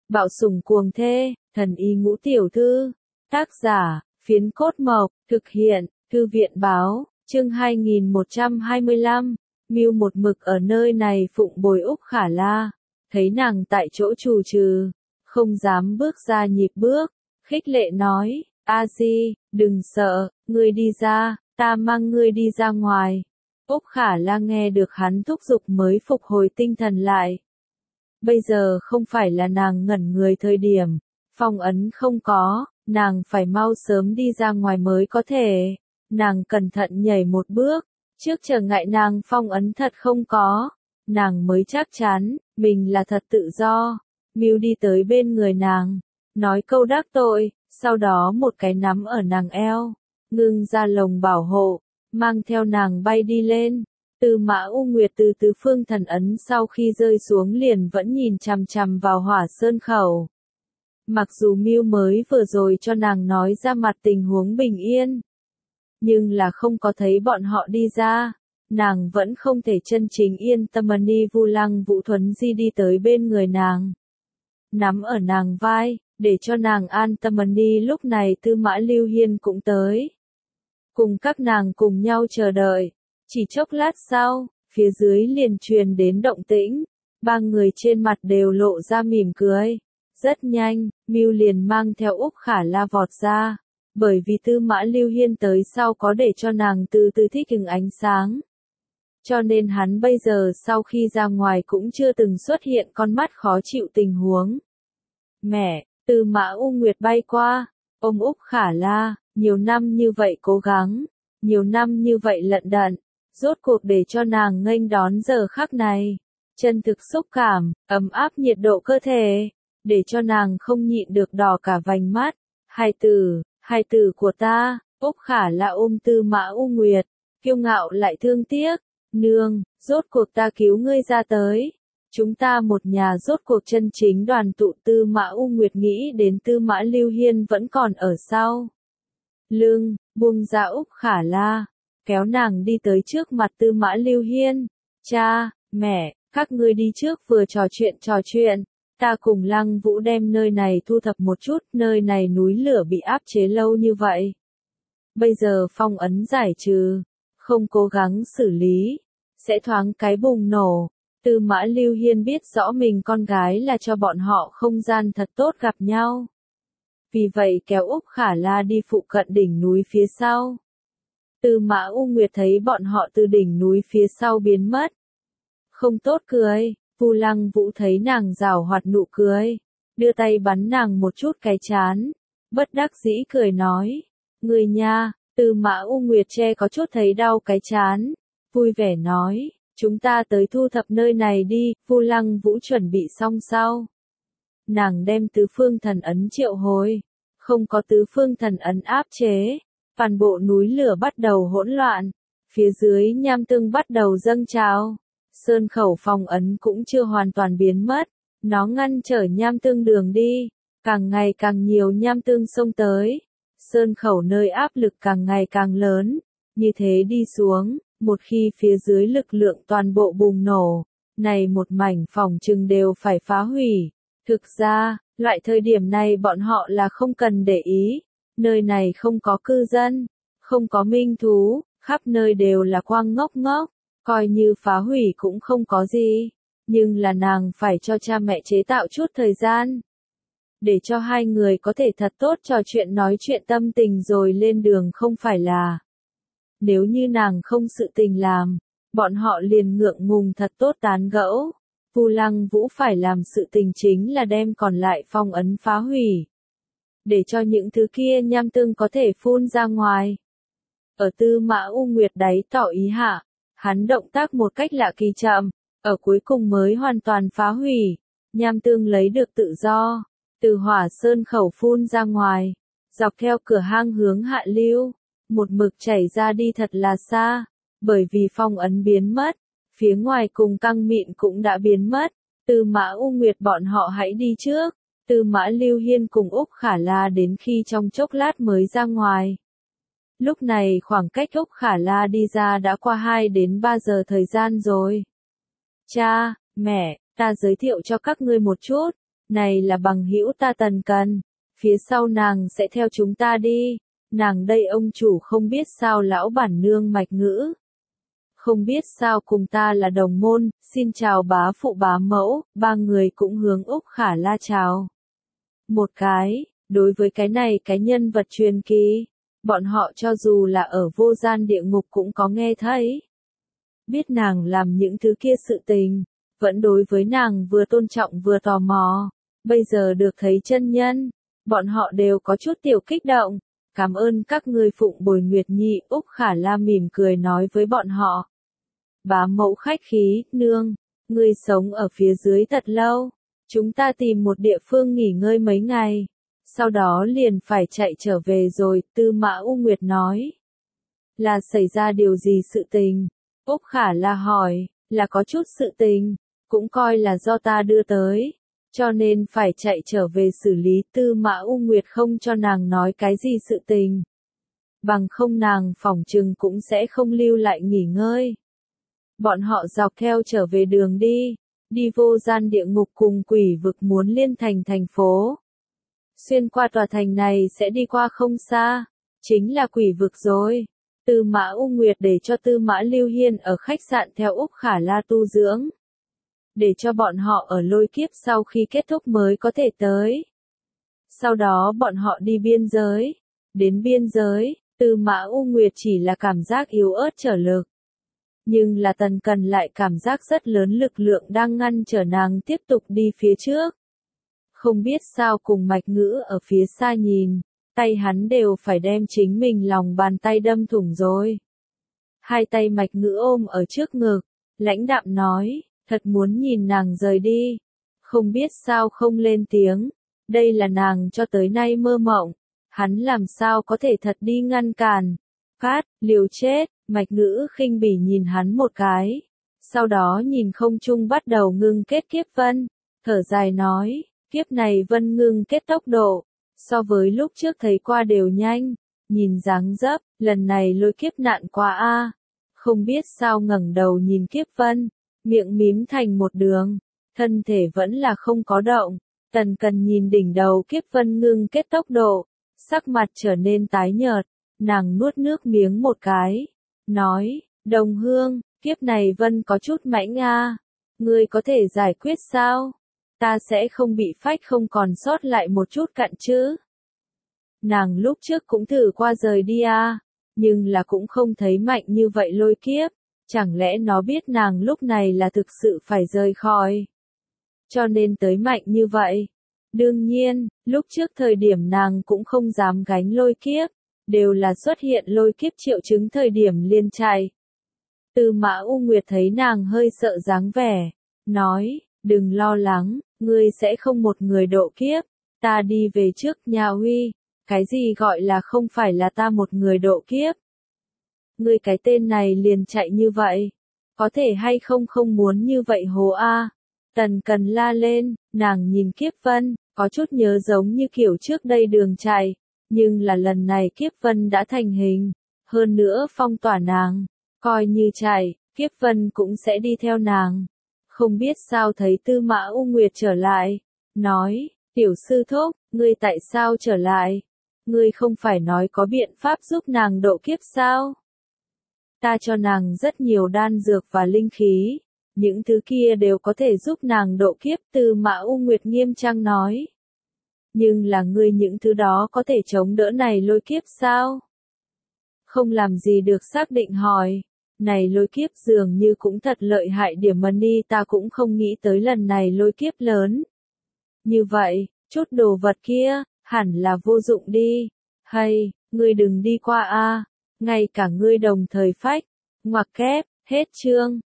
Bạo sủng cuồng thê, thần y ngũ tiểu thư. Tác giả, Phiến Cốt Mộc, thực hiện, Thư viện báo, chương 2125. Mưu một mực ở nơi này phụng bồi Úc Khả La, thấy nàng tại chỗ trù trừ, không dám bước ra nhịp bước, khích lệ nói, A Di, đừng sợ, ngươi đi ra, ta mang ngươi đi ra ngoài. Úc Khả La nghe được hắn thúc giục mới phục hồi tinh thần lại. Bây giờ không phải là nàng ngẩn người thời điểm, phong ấn không có, nàng phải mau sớm đi ra ngoài mới có thể. Nàng cẩn thận nhảy một bước, trước trở ngại nàng phong ấn thật không có, nàng mới chắc chắn, mình là thật tự do. Mưu đi tới bên người nàng, nói câu đắc tội, sau đó một cái nắm ở nàng eo, ngưng ra lồng bảo hộ, mang theo nàng bay đi lên. Tư Mã U Nguyệt từ tứ phương thần ấn sau khi rơi xuống liền vẫn nhìn chằm chằm vào Hỏa Sơn khẩu. Mặc dù Mưu mới vừa rồi cho nàng nói ra mặt tình huống bình yên, nhưng là không có thấy bọn họ đi ra, nàng vẫn không thể chân chính yên tâm. Ni Vu Lăng Vũ Thuấn Di đi tới bên người nàng, nắm ở nàng vai, để cho nàng an tâm. Ni lúc này Tư Mã Lưu Hiên cũng tới, cùng các nàng cùng nhau chờ đợi. Chỉ chốc lát sau, phía dưới liền truyền đến động tĩnh, ba người trên mặt đều lộ ra mỉm cười. Rất nhanh, Mưu liền mang theo Úc Khả La vọt ra, bởi vì Tư Mã Lưu Hiên tới sau có để cho nàng từ từ thích ứng ánh sáng. Cho nên hắn bây giờ sau khi ra ngoài cũng chưa từng xuất hiện con mắt khó chịu tình huống. Mẹ, Tư Mã U Nguyệt bay qua, ôm Úc Khả La, nhiều năm như vậy cố gắng, nhiều năm như vậy lận đận, rốt cuộc để cho nàng nghênh đón giờ khắc này. Chân thực xúc cảm, ấm áp nhiệt độ cơ thể, để cho nàng không nhịn được đỏ cả vành mắt. Hai tử của ta. Úc Khả La ôm Tư Mã U Nguyệt, kiêu ngạo lại thương tiếc. Nương, rốt cuộc ta cứu ngươi ra tới. Chúng ta một nhà rốt cuộc chân chính đoàn tụ. Tư Mã U Nguyệt nghĩ đến Tư Mã Lưu Hiên vẫn còn ở sau lưng, buông ra Úc Khả La, kéo nàng đi tới trước mặt Tư Mã Lưu Hiên. Cha, mẹ, các ngươi đi trước vừa trò chuyện. Ta cùng Lăng Vũ đem nơi này thu thập một chút, nơi này núi lửa bị áp chế lâu như vậy. Bây giờ phong ấn giải trừ, không cố gắng xử lý, sẽ thoáng cái bùng nổ. Tư Mã Lưu Hiên biết rõ mình con gái là cho bọn họ không gian thật tốt gặp nhau. Vì vậy kéo Úc Khả La đi phụ cận đỉnh núi phía sau. Tư Mã U Nguyệt thấy bọn họ từ đỉnh núi phía sau biến mất, không tốt cười. Vu Lăng Vũ thấy nàng giảo hoạt nụ cười, đưa tay bắn nàng một chút cái trán, bất đắc dĩ cười nói, người nha. Tư Mã U Nguyệt che có chút thấy đau cái trán, vui vẻ nói, chúng ta tới thu thập nơi này đi. Vu Lăng Vũ chuẩn bị xong sau, nàng đem tứ phương thần ấn triệu hồi, không có tứ phương thần ấn áp chế, toàn bộ núi lửa bắt đầu hỗn loạn, phía dưới nham tương bắt đầu dâng trào. Sơn khẩu phong ấn cũng chưa hoàn toàn biến mất, nó ngăn trở nham tương đường đi, càng ngày càng nhiều nham tương xông tới. Sơn khẩu nơi áp lực càng ngày càng lớn, như thế đi xuống, một khi phía dưới lực lượng toàn bộ bùng nổ, này một mảnh phòng trừng đều phải phá hủy. Thực ra, loại thời điểm này bọn họ là không cần để ý, nơi này không có cư dân, không có minh thú, khắp nơi đều là quang ngốc ngốc. Coi như phá hủy cũng không có gì, nhưng là nàng phải cho cha mẹ chế tạo chút thời gian, để cho hai người có thể thật tốt trò chuyện nói chuyện tâm tình rồi lên đường. Không phải là, nếu như nàng không sự tình làm, bọn họ liền ngượng ngùng thật tốt tán gẫu. Vu Lăng Vũ phải làm sự tình chính là đem còn lại phong ấn phá hủy, để cho những thứ kia nham tương có thể phun ra ngoài. Ở Tư Mã U Nguyệt đáy tỏ ý hạ, hắn động tác một cách lạ kỳ chậm, ở cuối cùng mới hoàn toàn phá hủy, nham tương lấy được tự do, từ Hỏa Sơn khẩu phun ra ngoài, dọc theo cửa hang hướng hạ lưu, một mực chảy ra đi thật là xa, bởi vì phong ấn biến mất, phía ngoài cùng căng mịn cũng đã biến mất. Tư Mã U Nguyệt bọn họ hãy đi trước, Tư Mã Lưu Hiên cùng Úc Khả La đến khi trong chốc lát mới ra ngoài. Lúc này khoảng cách Úc Khả La đi ra đã qua 2 đến 3 giờ thời gian rồi. Cha, mẹ, ta giới thiệu cho các ngươi một chút, Này là bằng hữu ta Tần Cần, phía sau nàng sẽ theo chúng ta đi, nàng đây ông chủ không biết sao lão bản nương Mạch Ngữ. Không biết sao cùng ta là đồng môn, xin chào bá phụ bá mẫu, ba người cũng hướng Úc Khả La chào. Một cái, đối với cái này cái nhân vật truyền kỳ, bọn họ cho dù là ở vô gian địa ngục cũng có nghe thấy. Biết nàng làm những thứ kia sự tình, vẫn đối với nàng vừa tôn trọng vừa tò mò, bây giờ được thấy chân nhân, bọn họ đều có chút tiểu kích động. Cảm ơn các ngươi phụng bồi Nguyệt Nhi, Úc Khả La mỉm cười nói với bọn họ. Bá mẫu khách khí, nương, ngươi sống ở phía dưới thật lâu, chúng ta tìm một địa phương nghỉ ngơi mấy ngày, sau đó liền phải chạy trở về rồi, Tư Mã U Nguyệt nói. Là xảy ra điều gì sự tình? Úc Khả La hỏi, là có chút sự tình, cũng coi là do ta đưa tới, cho nên phải chạy trở về xử lý. Tư Mã U Nguyệt không cho nàng nói cái gì sự tình. Bằng không nàng phỏng chừng cũng sẽ không lưu lại nghỉ ngơi. Bọn họ dọc theo trở về đường đi vô gian địa ngục cùng quỷ vực muốn liên thành thành phố. Xuyên qua tòa thành này sẽ đi qua không xa, chính là quỷ vực rồi. Tư Mã U Nguyệt để cho Tư Mã Lưu Hiên ở khách sạn theo Úc Khả La tu dưỡng. Để cho bọn họ ở lôi kiếp sau khi kết thúc mới có thể tới. Sau đó bọn họ đi biên giới. Đến biên giới, Tư Mã U Nguyệt chỉ là cảm giác yếu ớt trở lực. Nhưng là Tần Cần lại cảm giác rất lớn lực lượng đang ngăn trở nàng tiếp tục đi phía trước. Không biết sao cùng Mạch Ngữ ở phía xa nhìn, tay hắn đều phải đem chính mình lòng bàn tay đâm thủng rồi. Hai tay Mạch Ngữ ôm ở trước ngực, lãnh đạm nói, thật muốn nhìn nàng rời đi. Không biết sao không lên tiếng, đây là nàng cho tới nay mơ mộng, hắn làm sao có thể thật đi ngăn cản. Phát, liều chết, Mạch Ngữ khinh bỉ nhìn hắn một cái, sau đó nhìn không trung bắt đầu ngưng kết kiếp vân, thở dài nói, kiếp này vân ngưng kết tốc độ, so với lúc trước thấy qua đều nhanh, nhìn dáng dấp, lần này lôi kiếp nạn qua a. Không biết sao ngẩng đầu nhìn kiếp vân, miệng mím thành một đường, thân thể vẫn là không có động. Tần Cần nhìn đỉnh đầu kiếp vân ngưng kết tốc độ, sắc mặt trở nên tái nhợt, nàng nuốt nước miếng một cái, nói, Đồng Hương, kiếp này vân có chút mãnh a, ngươi có thể giải quyết sao? Ta sẽ không bị phách không còn sót lại một chút cặn chứ? Nàng lúc trước cũng thử qua rời đi a, nhưng là cũng không thấy mạnh như vậy lôi kiếp, chẳng lẽ nó biết nàng lúc này là thực sự phải rời khỏi, cho nên tới mạnh như vậy. Đương nhiên, lúc trước thời điểm nàng cũng không dám gánh lôi kiếp, đều là xuất hiện lôi kiếp triệu chứng thời điểm liền chạy. Tư Mã U Nguyệt thấy nàng hơi sợ dáng vẻ, nói, đừng lo lắng, ngươi sẽ không một người độ kiếp, ta đi về trước nhà Huy, cái gì gọi là không phải là ta một người độ kiếp. Ngươi cái tên này liền chạy như vậy, có thể hay không không muốn như vậy hồ a. Tần Cần la lên, nàng nhìn kiếp vân, có chút nhớ giống như kiểu trước đây đường chạy, nhưng là lần này kiếp vân đã thành hình, hơn nữa phong tỏa nàng, coi như chạy, kiếp vân cũng sẽ đi theo nàng. Không biết sao thấy Tư Mã U Nguyệt trở lại, nói, tiểu sư thúc, ngươi tại sao trở lại? Ngươi không phải nói có biện pháp giúp nàng độ kiếp sao? Ta cho nàng rất nhiều đan dược và linh khí, những thứ kia đều có thể giúp nàng độ kiếp. Tư Mã U Nguyệt nghiêm trang nói. Nhưng là ngươi những thứ đó có thể chống đỡ này lôi kiếp sao? Không làm gì được xác định hỏi. Này lôi kiếp dường như cũng thật lợi hại điểm mà ni ta cũng không nghĩ tới lần này lôi kiếp lớn. Như vậy, chút đồ vật kia, hẳn là vô dụng đi. Hay, ngươi đừng đi qua a, ngay cả ngươi đồng thời phách. Ngoặc kép, hết chương.